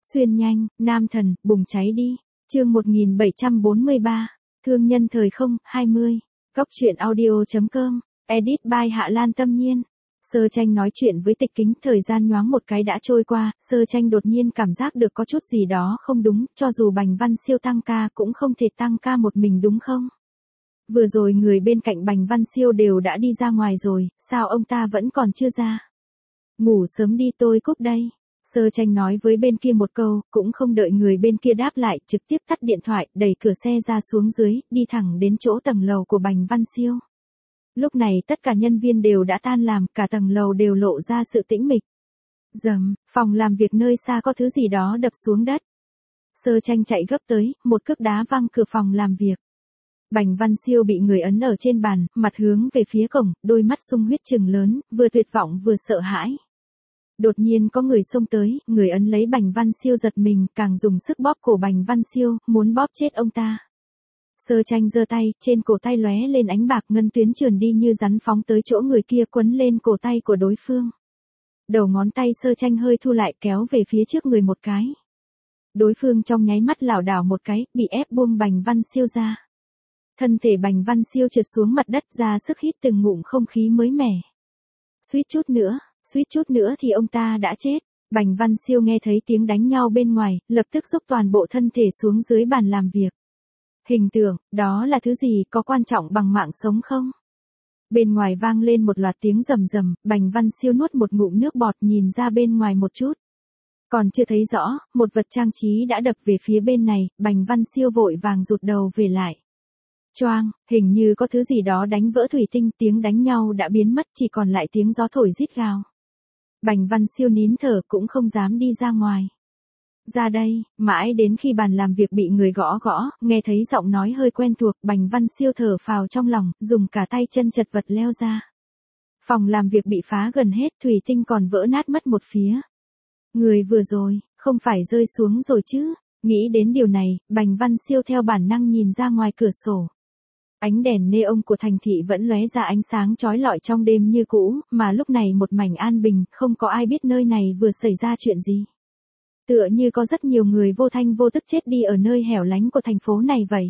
Xuyên nhanh, nam thần, bùng cháy đi. Chương 1743. Thương nhân thời không, 20. Góc truyện audio.com. Edit by Hạ Lan Tâm Nhiên. Sơ Tranh nói chuyện với Tịch Kính, thời gian nhoáng một cái đã trôi qua, Sơ Tranh đột nhiên cảm giác được có chút gì đó không đúng, cho dù Bành Văn Siêu tăng ca cũng không thể tăng ca một mình đúng không? Vừa rồi người bên cạnh Bành Văn Siêu đều đã đi ra ngoài rồi, sao ông ta vẫn còn chưa ra? Ngủ sớm đi, tôi cúp đây. Sơ Tranh nói với bên kia một câu, cũng không đợi người bên kia đáp lại, trực tiếp tắt điện thoại, đẩy cửa xe ra xuống dưới, đi thẳng đến chỗ tầng lầu của Bành Văn Siêu. Lúc này tất cả nhân viên đều đã tan làm, cả tầng lầu đều lộ ra sự tĩnh mịch. Rầm, phòng làm việc nơi xa có thứ gì đó đập xuống đất. Sơ Tranh chạy gấp tới, một cước đá văng cửa phòng làm việc. Bành Văn Siêu bị người ấn ở trên bàn, mặt hướng về phía cổng, đôi mắt sung huyết trừng lớn, vừa tuyệt vọng vừa sợ hãi. Đột nhiên có người xông tới, người ấn lấy Bành Văn Siêu giật mình, càng dùng sức bóp cổ Bành Văn Siêu, muốn bóp chết ông ta. Sơ Tranh giơ tay, trên cổ tay lóe lên ánh bạc, ngân tuyến trườn đi như rắn phóng tới chỗ người kia, quấn lên cổ tay của đối phương. Đầu ngón tay Sơ Tranh hơi thu lại, kéo về phía trước người một cái. Đối phương trong nháy mắt lảo đảo một cái, bị ép buông Bành Văn Siêu ra. Thân thể Bành Văn Siêu trượt xuống mặt đất, ra sức hít từng ngụm không khí mới mẻ. Suýt chút nữa thì ông ta đã chết. Bành Văn Siêu nghe thấy tiếng đánh nhau bên ngoài, lập tức dốc toàn bộ thân thể xuống dưới bàn làm việc. Hình tượng, đó là thứ gì, có quan trọng bằng mạng sống không? Bên ngoài vang lên một loạt tiếng rầm rầm, Bành Văn Siêu nuốt một ngụm nước bọt, nhìn ra bên ngoài một chút. Còn chưa thấy rõ, một vật trang trí đã đập về phía bên này, Bành Văn Siêu vội vàng rụt đầu về lại. Choang, hình như có thứ gì đó đánh vỡ thủy tinh, tiếng đánh nhau đã biến mất, chỉ còn lại tiếng gió thổi rít gào. Bành Văn Siêu nín thở, cũng không dám đi ra ngoài. Ra đây, mãi đến khi bàn làm việc bị người gõ gõ, nghe thấy giọng nói hơi quen thuộc, Bành Văn Siêu thở phào trong lòng, dùng cả tay chân chật vật leo ra. Phòng làm việc bị phá gần hết, thủy tinh còn vỡ nát mất một phía. Người vừa rồi, không phải rơi xuống rồi chứ? Nghĩ đến điều này, Bành Văn Siêu theo bản năng nhìn ra ngoài cửa sổ. Ánh đèn neon của thành thị vẫn lóe ra ánh sáng chói lọi trong đêm như cũ, mà lúc này một mảnh an bình, không có ai biết nơi này vừa xảy ra chuyện gì. Tựa như có rất nhiều người vô thanh vô tức chết đi ở nơi hẻo lánh của thành phố này vậy.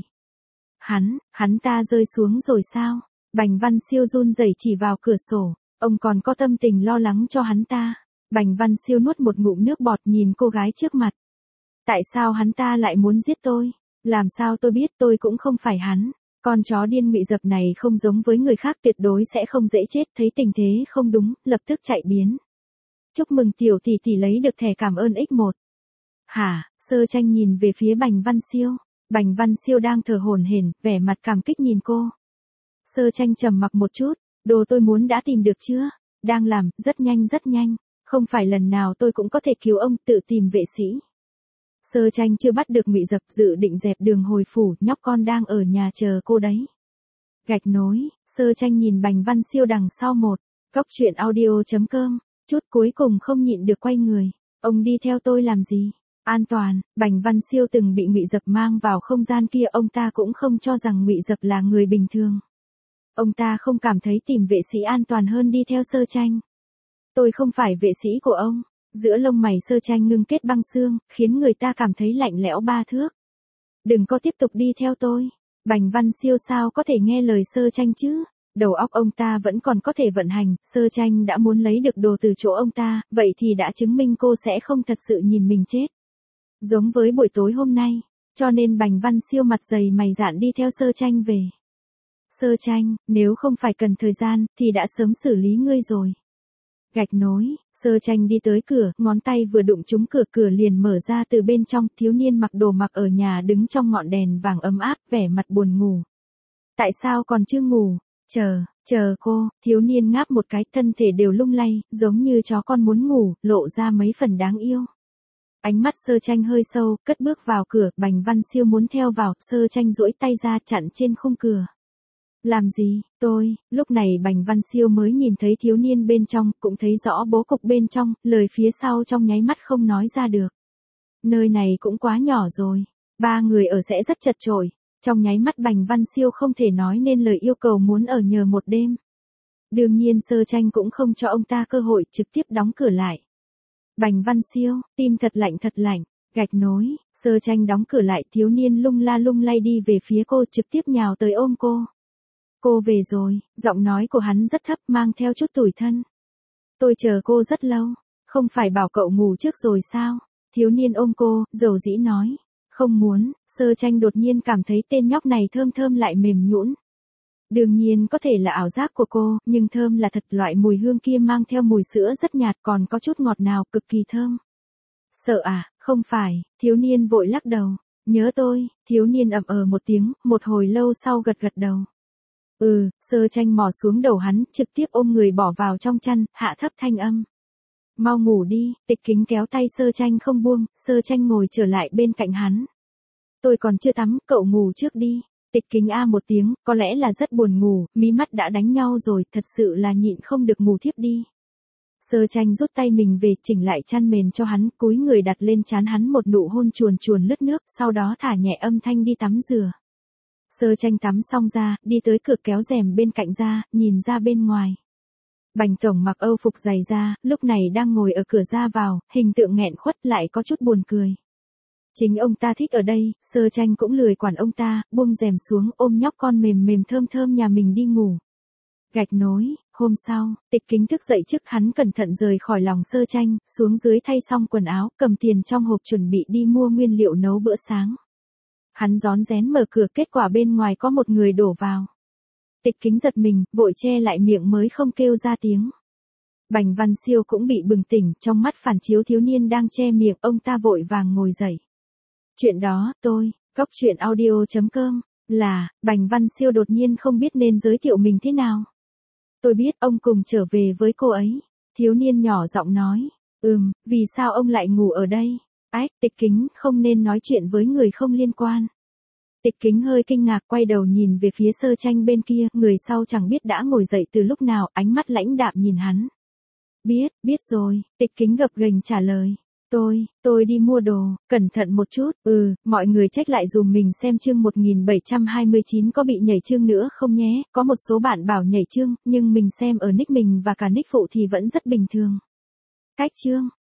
Hắn ta rơi xuống rồi sao? Bành Văn Siêu run rẩy chỉ vào cửa sổ, ông còn có tâm tình lo lắng cho hắn ta. Bành Văn Siêu nuốt một ngụm nước bọt, nhìn cô gái trước mặt. Tại sao hắn ta lại muốn giết tôi? Làm sao tôi biết, tôi cũng không phải hắn. Con chó điên Ngụy Dập này không giống với người khác, tuyệt đối sẽ không dễ chết, thấy tình thế không đúng, lập tức chạy biến. Chúc mừng tiểu tỷ tỷ lấy được thẻ cảm ơn X1. Hả? Sơ Tranh nhìn về phía Bành Văn Siêu. Bành Văn Siêu đang thở hổn hển, vẻ mặt cảm kích nhìn cô. Sơ Tranh trầm mặc một chút, đồ tôi muốn đã tìm được chưa? Đang làm, rất nhanh. Không phải lần nào tôi cũng có thể cứu ông, tự tìm vệ sĩ. Sơ Tranh chưa bắt được Ngụy Dập, dự định dẹp đường hồi phủ, nhóc con đang ở nhà chờ cô đấy. Gạch nối, Sơ Tranh nhìn Bành Văn Siêu đằng sau một. Góc truyện audio.com. Chút cuối cùng không nhịn được quay người. Ông đi theo tôi làm gì? An toàn. Bành Văn Siêu từng bị Ngụy Dập mang vào không gian kia, ông ta cũng không cho rằng Ngụy Dập là người bình thường. Ông ta không cảm thấy tìm vệ sĩ an toàn hơn đi theo Sơ Tranh. Tôi không phải vệ sĩ của ông. Giữa lông mày Sơ Tranh ngưng kết băng xương, khiến người ta cảm thấy lạnh lẽo ba thước. Đừng có tiếp tục đi theo tôi. Bành Văn Siêu sao có thể nghe lời Sơ Tranh chứ? Đầu óc ông ta vẫn còn có thể vận hành, Sơ Tranh đã muốn lấy được đồ từ chỗ ông ta, vậy thì đã chứng minh cô sẽ không thật sự nhìn mình chết. Giống với buổi tối hôm nay, cho nên Bành Văn Siêu mặt dày mày dạn đi theo Sơ Tranh về. Sơ Tranh, nếu không phải cần thời gian, thì đã sớm xử lý ngươi rồi. Gạch nối, Sơ Tranh đi tới cửa, ngón tay vừa đụng trúng cửa, cửa liền mở ra từ bên trong, thiếu niên mặc đồ mặc ở nhà đứng trong ngọn đèn vàng ấm áp, vẻ mặt buồn ngủ. Tại sao còn chưa ngủ? Chờ cô, thiếu niên ngáp một cái, thân thể đều lung lay, giống như chó con muốn ngủ, lộ ra mấy phần đáng yêu. Ánh mắt Sơ Tranh hơi sâu, cất bước vào cửa, Bành Văn Siêu muốn theo vào, Sơ Tranh duỗi tay ra chặn trên khung cửa. Làm gì, tôi, lúc này Bành Văn Siêu mới nhìn thấy thiếu niên bên trong, cũng thấy rõ bố cục bên trong, lời phía sau trong nháy mắt không nói ra được. Nơi này cũng quá nhỏ rồi, 3 người ở sẽ rất chật chội. Trong nháy mắt Bành Văn Siêu không thể nói nên lời yêu cầu muốn ở nhờ một đêm. Đương nhiên Sơ Tranh cũng không cho ông ta cơ hội, trực tiếp đóng cửa lại. Bành Văn Siêu, tim thật lạnh, Gạch nối, Sơ Tranh đóng cửa lại, thiếu niên lung la lung lay đi về phía cô, trực tiếp nhào tới ôm cô. Cô về rồi, giọng nói của hắn rất thấp, mang theo chút tủi thân. Tôi chờ cô rất lâu, không phải bảo cậu ngủ trước rồi sao? Thiếu niên ôm cô, dầu dĩ nói. Không muốn. Sơ Tranh đột nhiên cảm thấy tên nhóc này thơm thơm lại mềm nhũn. Đương nhiên có thể là ảo giác của cô, nhưng thơm là thật, loại mùi hương kia mang theo mùi sữa rất nhạt, còn có chút ngọt ngào, cực kỳ thơm. Sợ à? Không phải. Thiếu niên vội lắc đầu. Nhớ tôi. Thiếu niên ậm một tiếng, một hồi lâu sau gật gật đầu. Sơ Tranh mò xuống đầu hắn, trực tiếp ôm người bỏ vào trong chăn, hạ thấp thanh âm. Mau ngủ đi. Tịch Kính kéo tay Sơ Tranh không buông, Sơ Tranh ngồi trở lại bên cạnh hắn. Tôi còn chưa tắm, cậu ngủ trước đi. Tịch Kính a một tiếng, có lẽ là rất buồn ngủ, mí mắt đã đánh nhau rồi, thật sự là nhịn không được ngủ thiếp đi. Sơ Tranh rút tay mình về, chỉnh lại chăn mền cho hắn, cúi người đặt lên trán hắn một nụ hôn chuồn chuồn lướt nước, sau đó thả nhẹ âm thanh đi tắm rửa. Sơ Tranh tắm xong ra, đi tới cửa kéo rèm bên cạnh ra, nhìn ra bên ngoài. Bành tổng mặc Âu phục dày da, lúc này đang ngồi ở cửa ra vào, hình tượng nghẹn khuất lại có chút buồn cười. Chính ông ta thích ở đây, Sơ Tranh cũng lười quản ông ta, buông rèm xuống, ôm nhóc con mềm mềm thơm thơm nhà mình đi ngủ. Gạch nối, hôm sau, Tịch Kính thức dậy trước hắn cẩn thận rời khỏi lòng Sơ Tranh, xuống dưới thay xong quần áo, cầm tiền trong hộp chuẩn bị đi mua nguyên liệu nấu bữa sáng. Hắn rón rén mở cửa, kết quả bên ngoài có một người đổ vào. Tịch Kính giật mình, vội che lại miệng mới không kêu ra tiếng. Bành Văn Siêu cũng bị bừng tỉnh, trong mắt phản chiếu thiếu niên đang che miệng, ông ta vội vàng ngồi dậy. Chuyện đó, Góc Chuyện Audio.com, Bành Văn Siêu đột nhiên không biết nên giới thiệu mình thế nào. Tôi biết ông cùng trở về với cô ấy. Thiếu niên nhỏ giọng nói. Vì sao ông lại ngủ ở đây? Tịch Kính không nên nói chuyện với người không liên quan. Tịch Kính hơi kinh ngạc quay đầu nhìn về phía Sơ Tranh bên kia, người sau chẳng biết đã ngồi dậy từ lúc nào, ánh mắt lãnh đạm nhìn hắn. Biết rồi, Tịch Kính gập ghềnh trả lời. Tôi đi mua đồ, cẩn thận một chút. Mọi người check lại dùm mình xem chương 1729 có bị nhảy chương nữa không nhé, có một số bạn bảo nhảy chương, nhưng mình xem ở nick mình và cả nick phụ thì vẫn rất bình thường. Cách chương.